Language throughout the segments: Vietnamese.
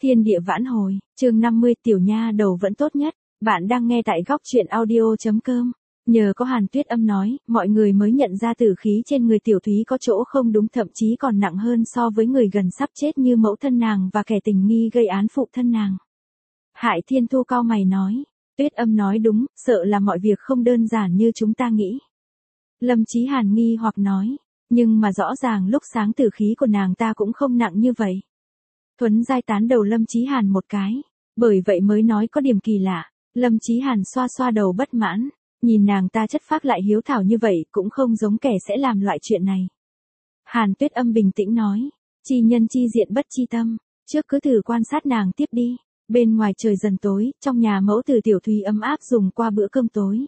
Thiên địa vãn hồi, chương 50 tiểu nha đầu vẫn tốt nhất. Bạn đang nghe tại góc truyện audio.com. Nhờ có Hàn Tuyết Âm nói, mọi người mới nhận ra tử khí trên người Tiểu Thúy có chỗ không đúng, thậm chí còn nặng hơn so với người gần sắp chết như mẫu thân nàng và kẻ tình nghi gây án phụ thân nàng. Hải Thiên Thu cau mày nói, Tuyết Âm nói đúng, sợ là mọi việc không đơn giản như chúng ta nghĩ. Lâm Chí Hàn nghi hoặc nói, nhưng mà rõ ràng lúc sáng tử khí của nàng ta cũng không nặng như vậy. Thuấn Giai tán đầu Lâm Chí Hàn một cái, bởi vậy mới nói có điểm kỳ lạ. Lâm Chí Hàn xoa xoa đầu bất mãn, nhìn nàng ta chất phác lại hiếu thảo như vậy cũng không giống kẻ sẽ làm loại chuyện này. Hàn Tuyết Âm bình tĩnh nói, chi nhân chi diện bất chi tâm, trước cứ thử quan sát nàng tiếp đi. Bên ngoài trời dần tối, trong nhà mẫu tử Tiểu Thúy ấm áp dùng qua bữa cơm tối.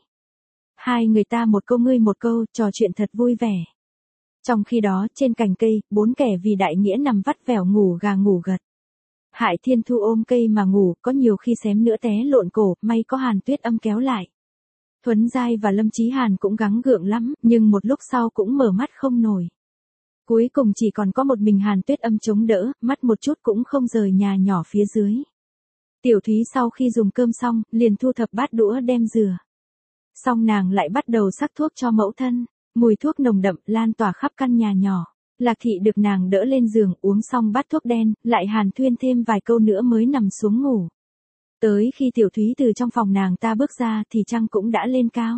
Hai người ta một câu ngươi một câu, trò chuyện thật vui vẻ. Trong khi đó, trên cành cây, 4 kẻ vì đại nghĩa nằm vắt vẻo ngủ gà ngủ gật. Hải Thiên Thu ôm cây mà ngủ, có nhiều khi xém nữa té lộn cổ, may có Hàn Tuyết Âm kéo lại. Thuấn Giai và Lâm Chí Hàn cũng gắng gượng lắm, nhưng một lúc sau cũng mở mắt không nổi. Cuối cùng chỉ còn có một mình Hàn Tuyết Âm chống đỡ, mắt một chút cũng không rời nhà nhỏ phía dưới. Tiểu Thúy sau khi dùng cơm xong, liền thu thập bát đũa đem rửa. Xong nàng lại bắt đầu sắc thuốc cho mẫu thân. Mùi thuốc nồng đậm lan tỏa khắp căn nhà nhỏ. Lạc Thị được nàng đỡ lên giường, uống xong bát thuốc đen, lại hàn thuyên thêm vài câu nữa mới nằm xuống ngủ. Tới khi Tiểu Thúy từ trong phòng nàng ta bước ra thì trăng cũng đã lên cao.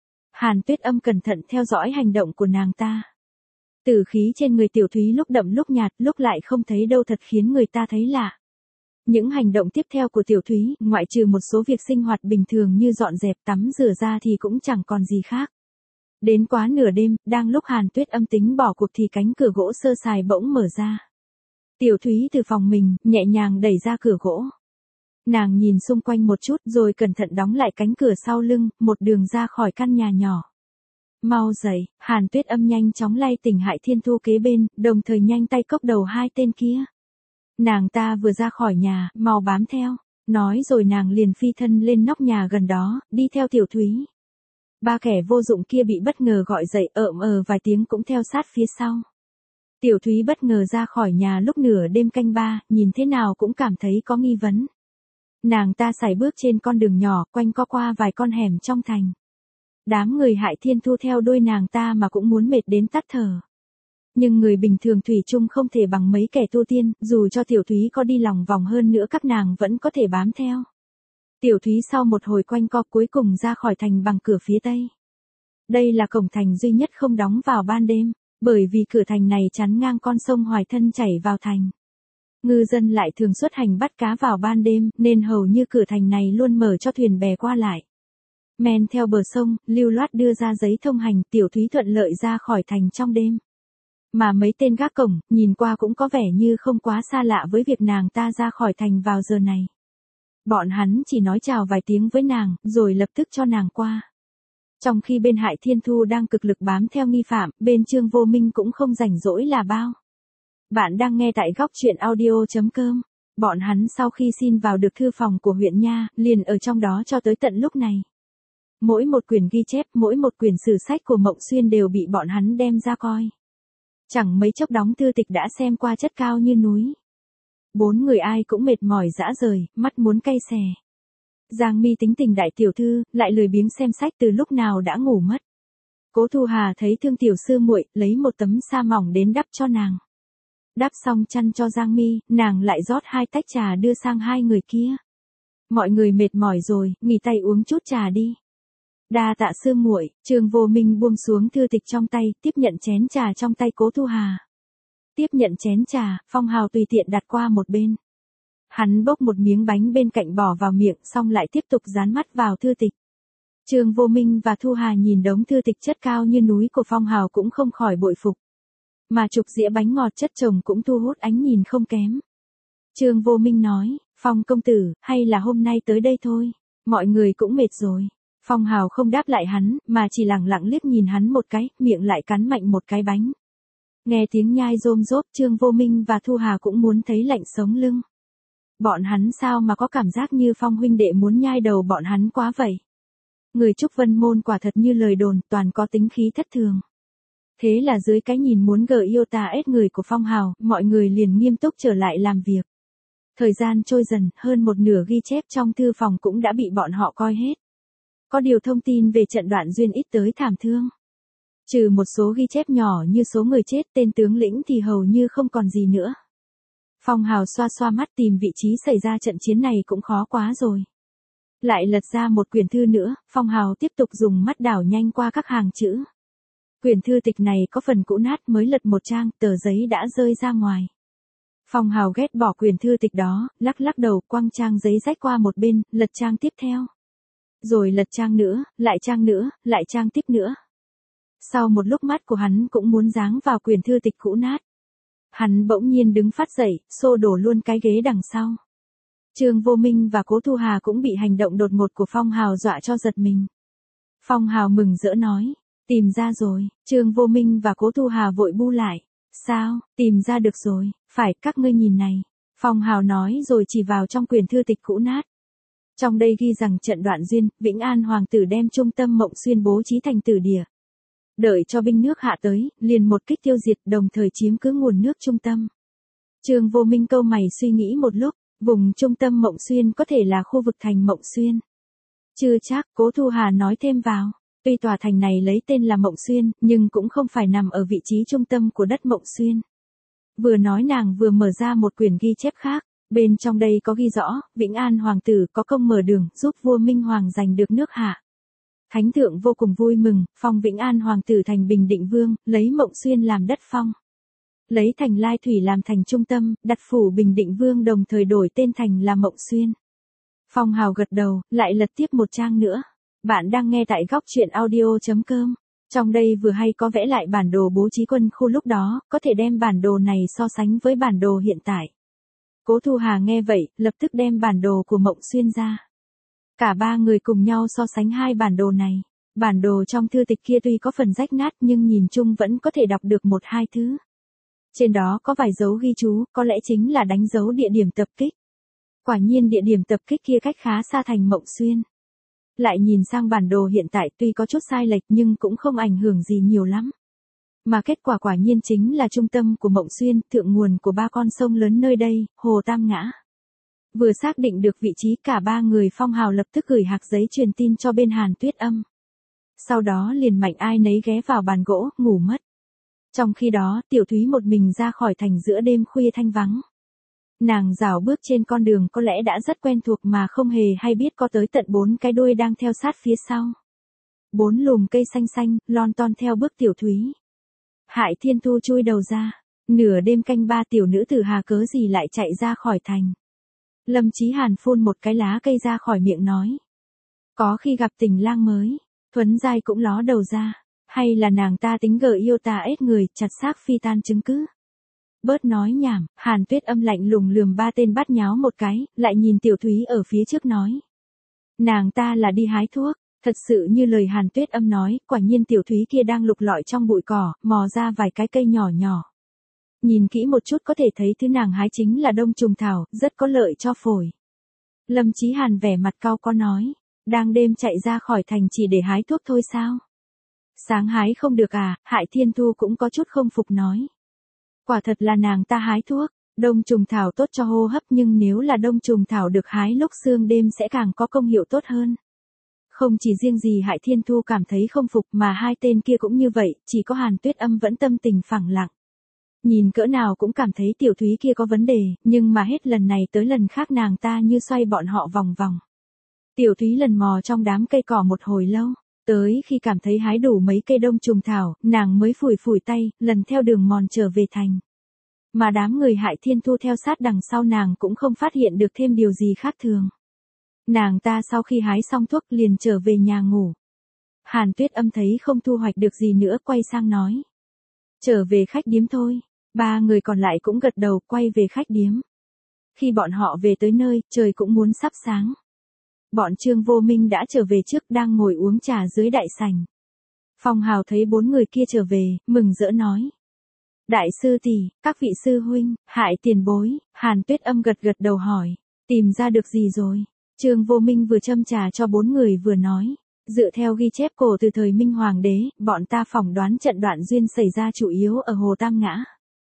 Hàn Tuyết Âm cẩn thận theo dõi hành động của nàng ta. Tử khí trên người Tiểu Thúy lúc đậm lúc nhạt, lúc lại không thấy đâu, thật khiến người ta thấy lạ. Những hành động tiếp theo của Tiểu Thúy, ngoại trừ một số việc sinh hoạt bình thường như dọn dẹp tắm rửa ra thì cũng chẳng còn gì khác. Đến quá nửa đêm, đang lúc Hàn Tuyết Âm tính bỏ cuộc thì cánh cửa gỗ sơ sài bỗng mở ra. Tiểu Thúy từ phòng mình, nhẹ nhàng đẩy ra cửa gỗ. Nàng nhìn xung quanh một chút rồi cẩn thận đóng lại cánh cửa sau lưng, một đường ra khỏi căn nhà nhỏ. Mau dậy, Hàn Tuyết Âm nhanh chóng lay tỉnh Hải Thiên Thu kế bên, đồng thời nhanh tay cốc đầu hai tên kia. Nàng ta vừa ra khỏi nhà, mau bám theo, nói rồi nàng liền phi thân lên nóc nhà gần đó, đi theo Tiểu Thúy. Ba kẻ vô dụng kia bị bất ngờ gọi dậy, vài tiếng cũng theo sát phía sau. Tiểu Thúy bất ngờ ra khỏi nhà lúc nửa đêm canh ba, nhìn thế nào cũng cảm thấy có nghi vấn. Nàng ta sải bước trên con đường nhỏ, quanh co qua vài con hẻm trong thành. Đám người Hải Thiên Thu theo đuôi nàng ta mà cũng muốn mệt đến tắt thở. Nhưng người bình thường thủy chung không thể bằng mấy kẻ tu tiên, dù cho Tiểu Thúy có đi lòng vòng hơn nữa các nàng vẫn có thể bám theo. Tiểu Thúy sau một hồi quanh co cuối cùng ra khỏi thành bằng cửa phía tây. Đây là cổng thành duy nhất không đóng vào ban đêm, bởi vì cửa thành này chắn ngang con sông Hoài Thân chảy vào thành. Ngư dân lại thường xuất hành bắt cá vào ban đêm, nên hầu như cửa thành này luôn mở cho thuyền bè qua lại. Men theo bờ sông, lưu loát đưa ra giấy thông hành, Tiểu Thúy thuận lợi ra khỏi thành trong đêm. Mà mấy tên gác cổng, nhìn qua cũng có vẻ như không quá xa lạ với việc nàng ta ra khỏi thành vào giờ này. Bọn hắn chỉ nói chào vài tiếng với nàng, rồi lập tức cho nàng qua. Trong khi bên Hải Thiên Thu đang cực lực bám theo nghi phạm, bên Trương Vô Minh cũng không rảnh rỗi là bao. Bạn đang nghe tại góc truyện audio.com. Bọn hắn sau khi xin vào được thư phòng của huyện Nha, liền ở trong đó cho tới tận lúc này. Mỗi một quyển ghi chép, mỗi một quyển sử sách của Mộng Xuyên đều bị bọn hắn đem ra coi. Chẳng mấy chốc đóng thư tịch đã xem qua chất cao như núi. 4 người ai cũng mệt mỏi rã rời, mắt muốn cay xè. Giang Mi tính tình đại tiểu thư, lại lười biếng xem sách từ lúc nào đã ngủ mất. Cố Thu Hà thấy thương tiểu sư muội, lấy một tấm sa mỏng đến đắp cho nàng. Đắp xong chăn cho Giang Mi, nàng lại rót 2 tách trà đưa sang 2 người kia. Mọi người mệt mỏi rồi, nghỉ tay uống chút trà đi. Đa tạ sư muội. Trương Vô Minh buông xuống thư tịch trong tay, tiếp nhận chén trà trong tay Cố Thu Hà. Tiếp nhận chén trà, Phong Hào tùy tiện đặt qua một bên. Hắn bốc một miếng bánh bên cạnh bỏ vào miệng, xong lại tiếp tục dán mắt vào thư tịch. Trương Vô Minh và Thu Hà nhìn đống thư tịch chất cao như núi của Phong Hào cũng không khỏi bội phục. Mà chục dĩa bánh ngọt chất chồng cũng thu hút ánh nhìn không kém. Trương Vô Minh nói, Phong công tử, hay là hôm nay tới đây thôi, mọi người cũng mệt rồi. Phong Hào không đáp lại hắn, mà chỉ lẳng lặng liếc nhìn hắn một cái, miệng lại cắn mạnh một cái bánh. Nghe tiếng nhai rôm rốp, Trương Vô Minh và Thu Hà cũng muốn thấy lạnh sống lưng. Bọn hắn sao mà có cảm giác như Phong huynh đệ muốn nhai đầu bọn hắn quá vậy. Người Trúc Vân Môn quả thật như lời đồn, toàn có tính khí thất thường. Thế là dưới cái nhìn muốn gờ yêu tà ết người của Phong Hào, mọi người liền nghiêm túc trở lại làm việc. Thời gian trôi dần, hơn một nửa ghi chép trong thư phòng cũng đã bị bọn họ coi hết. Có điều thông tin về trận đoạn duyên ít tới thảm thương. Trừ một số ghi chép nhỏ như số người chết, tên tướng lĩnh thì hầu như không còn gì nữa. Phong Hào xoa xoa mắt, tìm vị trí xảy ra trận chiến này cũng khó quá rồi. Lại lật ra một quyển thư nữa, Phong Hào tiếp tục dùng mắt đảo nhanh qua các hàng chữ. Quyển thư tịch này có phần cũ nát, mới lật một trang, tờ giấy đã rơi ra ngoài. Phong Hào ghét bỏ quyển thư tịch đó, lắc lắc đầu, quăng trang giấy rách qua một bên, lật trang tiếp theo. Rồi lật trang nữa, lại trang tiếp nữa. Sau một lúc mắt của hắn cũng muốn giáng vào quyển thư tịch cũ nát. Hắn bỗng nhiên đứng phát dậy, xô đổ luôn cái ghế đằng sau. Trương Vô Minh và Cố Thu Hà cũng bị hành động đột ngột của Phong Hào dọa cho giật mình. Phong Hào mừng rỡ nói, tìm ra rồi. Trương Vô Minh và Cố Thu Hà vội bu lại. Sao, tìm ra được rồi, phải, các ngươi nhìn này. Phong Hào nói rồi chỉ vào trong quyển thư tịch cũ nát. Trong đây ghi rằng trận đoạn duyên, Vĩnh An hoàng tử đem trung tâm Mộng Xuyên bố trí thành tử địa. Đợi cho binh nước hạ tới, liền một kích tiêu diệt, đồng thời chiếm cứ nguồn nước trung tâm. Trương Vô Minh cau mày suy nghĩ một lúc, vùng trung tâm Mộng Xuyên có thể là khu vực thành Mộng Xuyên. Chưa chắc, Cố Thu Hà nói thêm vào. Tuy tòa thành này lấy tên là Mộng Xuyên, nhưng cũng không phải nằm ở vị trí trung tâm của đất Mộng Xuyên. Vừa nói nàng vừa mở ra một quyển ghi chép khác, bên trong đây có ghi rõ, Vĩnh An hoàng tử có công mở đường, giúp vua Minh Hoàng giành được nước hạ. Thánh thượng vô cùng vui mừng, phong Vĩnh An hoàng tử thành Bình Định Vương, lấy Mộng Xuyên làm đất phong. Lấy thành Lai Thủy làm thành trung tâm, đặt phủ Bình Định Vương, đồng thời đổi tên thành là Mộng Xuyên. Phong Hào gật đầu, lại lật tiếp một trang nữa. Bạn đang nghe tại góc truyện audio.com. Trong đây vừa hay có vẽ lại bản đồ bố trí quân khu lúc đó, có thể đem bản đồ này so sánh với bản đồ hiện tại. Cố Thu Hà nghe vậy, lập tức đem bản đồ của Mộng Xuyên ra. Cả ba người cùng nhau so sánh hai bản đồ này. Bản đồ trong thư tịch kia tuy có phần rách nát nhưng nhìn chung vẫn có thể đọc được một hai thứ. Trên đó có vài dấu ghi chú, có lẽ chính là đánh dấu địa điểm tập kích. Quả nhiên địa điểm tập kích kia cách khá xa thành Mộng Xuyên. Lại nhìn sang bản đồ hiện tại tuy có chút sai lệch nhưng cũng không ảnh hưởng gì nhiều lắm. Mà kết quả quả nhiên chính là trung tâm của Mộng Xuyên, thượng nguồn của ba con sông lớn nơi đây, Hồ Tam Ngã. Vừa xác định được vị trí, cả ba người Phong Hào lập tức gửi hạc giấy truyền tin cho bên Hàn Tuyết Âm. Sau đó liền mạnh ai nấy ghé vào bàn gỗ, ngủ mất. Trong khi đó, Tiểu Thúy một mình ra khỏi thành giữa đêm khuya thanh vắng. Nàng rảo bước trên con đường có lẽ đã rất quen thuộc mà không hề hay biết có tới tận 4 cái đuôi đang theo sát phía sau. 4 lùm cây xanh xanh, lon ton theo bước Tiểu Thúy. Hại Thiên Thu chui đầu ra. Nửa đêm canh ba tiểu nữ tử hà cớ gì lại chạy ra khỏi thành. Lâm Chí Hàn phun một cái lá cây ra khỏi miệng nói. Có khi gặp tình lang mới, Thuấn Giai cũng ló đầu ra. Hay là nàng ta tính gờ yêu ta ết người, chặt xác phi tan chứng cứ. Bớt nói nhảm, Hàn Tuyết Âm lạnh lùng lườm ba tên bắt nháo một cái, lại nhìn Tiểu Thúy ở phía trước nói. Nàng ta là đi hái thuốc, thật sự như lời Hàn Tuyết Âm nói, quả nhiên Tiểu Thúy kia đang lục lọi trong bụi cỏ, mò ra vài cái cây nhỏ nhỏ. Nhìn kỹ một chút có thể thấy thứ nàng hái chính là đông trùng thảo, rất có lợi cho phổi. Lâm Chí Hàn vẻ mặt cau có nói, đang đêm chạy ra khỏi thành chỉ để hái thuốc thôi sao? Sáng hái không được à? Hại Thiên Thu cũng có chút không phục nói. Quả thật là nàng ta hái thuốc, đông trùng thảo tốt cho hô hấp nhưng nếu là đông trùng thảo được hái lúc sương đêm sẽ càng có công hiệu tốt hơn. Không chỉ riêng gì Hại Thiên Thu cảm thấy không phục mà hai tên kia cũng như vậy, chỉ có Hàn Tuyết Âm vẫn tâm tình phẳng lặng. Nhìn cỡ nào cũng cảm thấy Tiểu Thúy kia có vấn đề, nhưng mà hết lần này tới lần khác nàng ta như xoay bọn họ vòng vòng. Tiểu Thúy lần mò trong đám cây cỏ một hồi lâu, tới khi cảm thấy hái đủ mấy cây đông trùng thảo, nàng mới phủi phủi tay, lần theo đường mòn trở về thành. Mà đám người Hại Thiên Thu theo sát đằng sau nàng cũng không phát hiện được thêm điều gì khác thường. Nàng ta sau khi hái xong thuốc liền trở về nhà ngủ. Hàn Tuyết Âm thấy không thu hoạch được gì nữa quay sang nói. Trở về khách điếm thôi. Ba người còn lại cũng gật đầu quay về khách điếm. Khi bọn họ về tới nơi, trời cũng muốn sắp sáng. Bọn Trương Vô Minh đã trở về trước đang ngồi uống trà dưới đại sảnh. Phong Hào thấy 4 người kia trở về, mừng rỡ nói. Đại sư tỷ, các vị sư huynh, Hại tiền bối, Hàn Tuyết Âm gật gật đầu hỏi. Tìm ra được gì rồi? Trương Vô Minh vừa châm trà cho 4 người vừa nói. Dựa theo ghi chép cổ từ thời Minh Hoàng đế, bọn ta phỏng đoán trận đoạn duyên xảy ra chủ yếu ở Hồ Tam Ngã.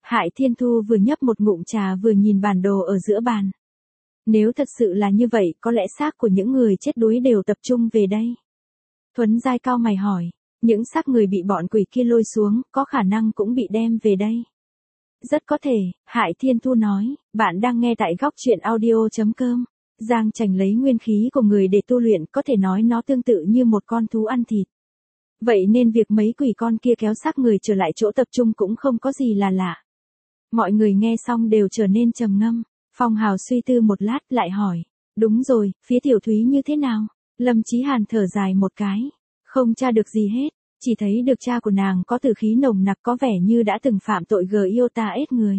Hải Thiên Thu vừa nhấp một ngụm trà vừa nhìn bản đồ ở giữa bàn. Nếu thật sự là như vậy, có lẽ xác của những người chết đuối đều tập trung về đây. Thuấn Giai cau mày hỏi, những xác người bị bọn quỷ kia lôi xuống, có khả năng cũng bị đem về đây. Rất có thể, Hải Thiên Thu nói, bạn đang nghe tại góc truyện audio.com. Giang Trành lấy nguyên khí của người để tu luyện, có thể nói nó tương tự như một con thú ăn thịt. Vậy nên việc mấy quỷ con kia kéo xác người trở lại chỗ tập trung cũng không có gì là lạ. Mọi người nghe xong đều trở nên trầm ngâm. Phong Hào suy tư một lát lại hỏi, đúng rồi, phía Tiểu Thúy như thế nào? Lâm Chí Hàn thở dài một cái, không tra được gì hết, chỉ thấy được cha của nàng có tử khí nồng nặc, có vẻ như đã từng phạm tội Giota ết người.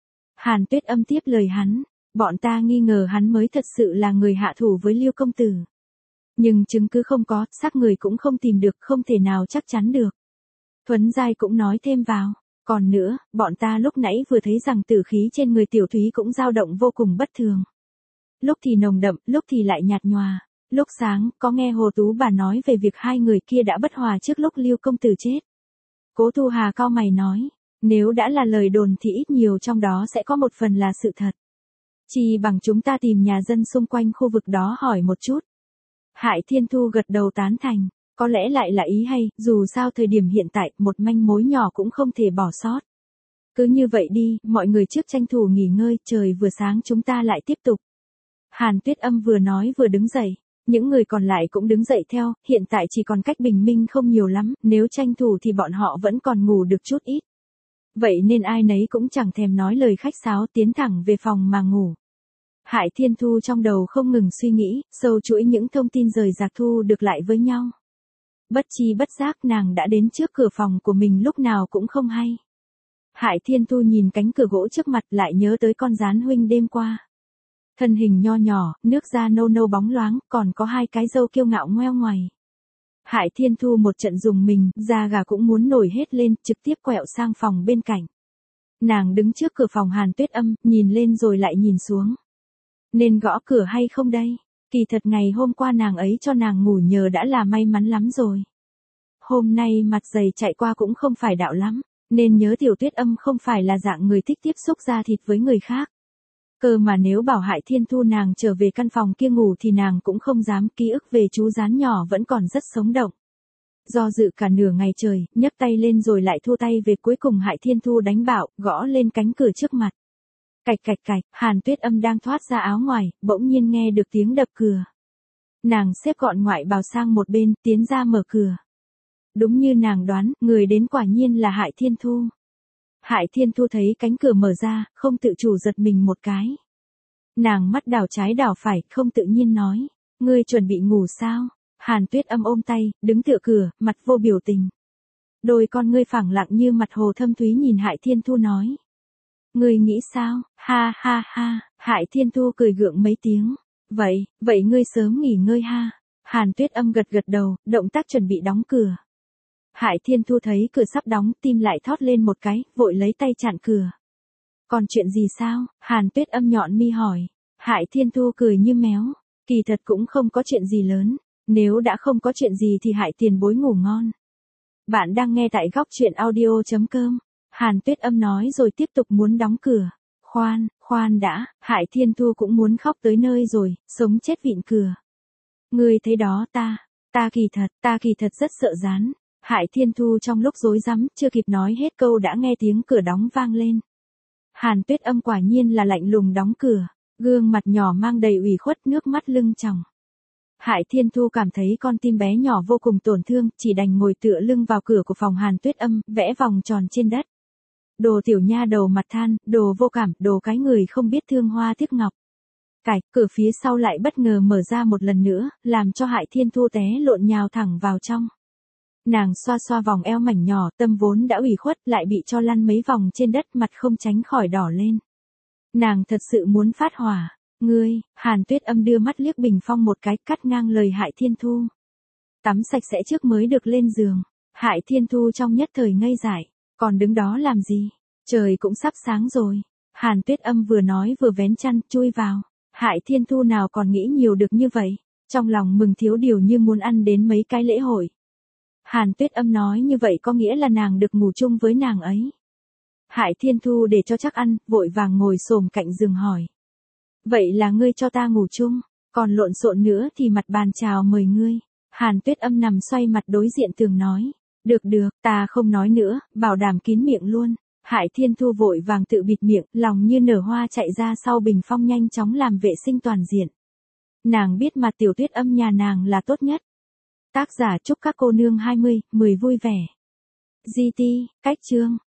Hàn Tuyết Âm tiếp lời hắn, bọn ta nghi ngờ hắn mới thật sự là người hạ thủ với Lưu công tử. Nhưng chứng cứ không có, xác người cũng không tìm được, không thể nào chắc chắn được. Thuấn Giai cũng nói thêm vào, còn nữa, bọn ta lúc nãy vừa thấy rằng tử khí trên người Tiểu Thúy cũng dao động vô cùng bất thường. Lúc thì nồng đậm, lúc thì lại nhạt nhòa. Lúc sáng, có nghe Hồ Tú bà nói về việc hai người kia đã bất hòa trước lúc Lưu công tử chết. Cố Thu Hà cau mày nói, nếu đã là lời đồn thì ít nhiều trong đó sẽ có một phần là sự thật. Chỉ bằng chúng ta tìm nhà dân xung quanh khu vực đó hỏi một chút. Hải Thiên Thu gật đầu tán thành, có lẽ lại là ý hay, dù sao thời điểm hiện tại, một manh mối nhỏ cũng không thể bỏ sót. Cứ như vậy đi, mọi người trước tranh thủ nghỉ ngơi, trời vừa sáng chúng ta lại tiếp tục. Hàn Tuyết Âm vừa nói vừa đứng dậy, những người còn lại cũng đứng dậy theo, hiện tại chỉ còn cách bình minh không nhiều lắm, nếu tranh thủ thì bọn họ vẫn còn ngủ được chút ít. Vậy nên ai nấy cũng chẳng thèm nói lời khách sáo, tiến thẳng về phòng mà ngủ. Hải Thiên Thu trong đầu không ngừng suy nghĩ, sâu chuỗi những thông tin rời rạc thu được lại với nhau. Bất chi bất giác nàng đã đến trước cửa phòng của mình lúc nào cũng không hay. Hải Thiên Thu nhìn cánh cửa gỗ trước mặt lại nhớ tới con gián huynh đêm qua. Thân hình nho nhỏ, nước da nâu nâu bóng loáng, còn có hai cái râu kiêu ngạo ngoeo ngoài. Hải Thiên Thu một trận dùng mình, da gà cũng muốn nổi hết lên, trực tiếp quẹo sang phòng bên cạnh. Nàng đứng trước cửa phòng Hàn Tuyết Âm, nhìn lên rồi lại nhìn xuống. Nên gõ cửa hay không đây? Kỳ thật ngày hôm qua nàng ấy cho nàng ngủ nhờ đã là may mắn lắm rồi. Hôm nay mặt dày chạy qua cũng không phải đạo lắm, nên nhớ Tiểu Tuyết Âm không phải là dạng người thích tiếp xúc da thịt với người khác. Cơ mà nếu bảo Hải Thiên Thu nàng trở về căn phòng kia ngủ thì nàng cũng không dám, ký ức về chú rán nhỏ vẫn còn rất sống động. Do dự cả nửa ngày trời, nhấc tay lên rồi lại thu tay về, cuối cùng Hải Thiên Thu đánh bạo, gõ lên cánh cửa trước mặt. Cạch cạch cạch, Hàn Tuyết Âm đang thoát ra áo ngoài, bỗng nhiên nghe được tiếng đập cửa. Nàng xếp gọn ngoại bào sang một bên, tiến ra mở cửa. Đúng như nàng đoán, người đến quả nhiên là Hải Thiên Thu. Hải Thiên Thu thấy cánh cửa mở ra, không tự chủ giật mình một cái. Nàng mắt đảo trái đảo phải, không tự nhiên nói, ngươi chuẩn bị ngủ sao? Hàn Tuyết Âm ôm tay, đứng tựa cửa, mặt vô biểu tình. Đôi con ngươi phẳng lặng như mặt hồ thâm thúy nhìn Hải Thiên Thu nói. Ngươi nghĩ sao? Ha ha ha, Hải Thiên Thu cười gượng mấy tiếng. Vậy ngươi sớm nghỉ ngơi ha. Hàn Tuyết Âm gật gật đầu, động tác chuẩn bị đóng cửa. Hải Thiên Thu thấy cửa sắp đóng, tim lại thót lên một cái, vội lấy tay chặn cửa. Còn chuyện gì sao? Hàn Tuyết Âm nhọn mi hỏi. Hải Thiên Thu cười như méo. Kỳ thật cũng không có chuyện gì lớn. Nếu đã không có chuyện gì thì Hải tiền bối ngủ ngon. Bạn đang nghe tại góc truyện audio.com. Hàn Tuyết Âm nói rồi tiếp tục muốn đóng cửa. Khoan đã, Hải Thiên Thu cũng muốn khóc tới nơi rồi, sống chết vịn cửa. Ngươi thấy đó ta kỳ thật rất sợ rán. Hải Thiên Thu trong lúc rối rắm, chưa kịp nói hết câu đã nghe tiếng cửa đóng vang lên. Hàn Tuyết Âm quả nhiên là lạnh lùng đóng cửa, gương mặt nhỏ mang đầy ủy khuất, nước mắt lưng tròng. Hải Thiên Thu cảm thấy con tim bé nhỏ vô cùng tổn thương, chỉ đành ngồi tựa lưng vào cửa của phòng Hàn Tuyết Âm, vẽ vòng tròn trên đất. Đồ tiểu nha đầu mặt than, đồ vô cảm, đồ cái người không biết thương hoa tiếc ngọc. Cửa phía sau lại bất ngờ mở ra một lần nữa, làm cho Hải Thiên Thu té lộn nhào thẳng vào trong. Nàng xoa xoa vòng eo mảnh nhỏ, tâm vốn đã ủy khuất, lại bị cho lăn mấy vòng trên đất, mặt không tránh khỏi đỏ lên. Nàng thật sự muốn phát hỏa. Ngươi, Hàn Tuyết Âm đưa mắt liếc bình phong một cái, cắt ngang lời Hải Thiên Thu. Tắm sạch sẽ trước mới được lên giường. Hải Thiên Thu trong nhất thời ngây dại, còn đứng đó làm gì? Trời cũng sắp sáng rồi. Hàn Tuyết Âm vừa nói vừa vén chăn, chui vào. Hải Thiên Thu nào còn nghĩ nhiều được như vậy, trong lòng mừng thiếu điều như muốn ăn đến mấy cái lễ hội. Hàn Tuyết Âm nói như vậy có nghĩa là nàng được ngủ chung với nàng ấy. Hải Thiên Thu để cho chắc ăn, vội vàng ngồi xổm cạnh giường hỏi. Vậy là ngươi cho ta ngủ chung, còn lộn xộn nữa thì mặt bàn chào mời ngươi. Hàn Tuyết Âm nằm xoay mặt đối diện tường nói. Được được, ta không nói nữa, bảo đảm kín miệng luôn. Hải Thiên Thu vội vàng tự bịt miệng, lòng như nở hoa chạy ra sau bình phong nhanh chóng làm vệ sinh toàn diện. Nàng biết mà Tiểu Tuyết Âm nhà nàng là tốt nhất. Tác giả chúc các cô nương 20, 10 vui vẻ. GT, cách chương.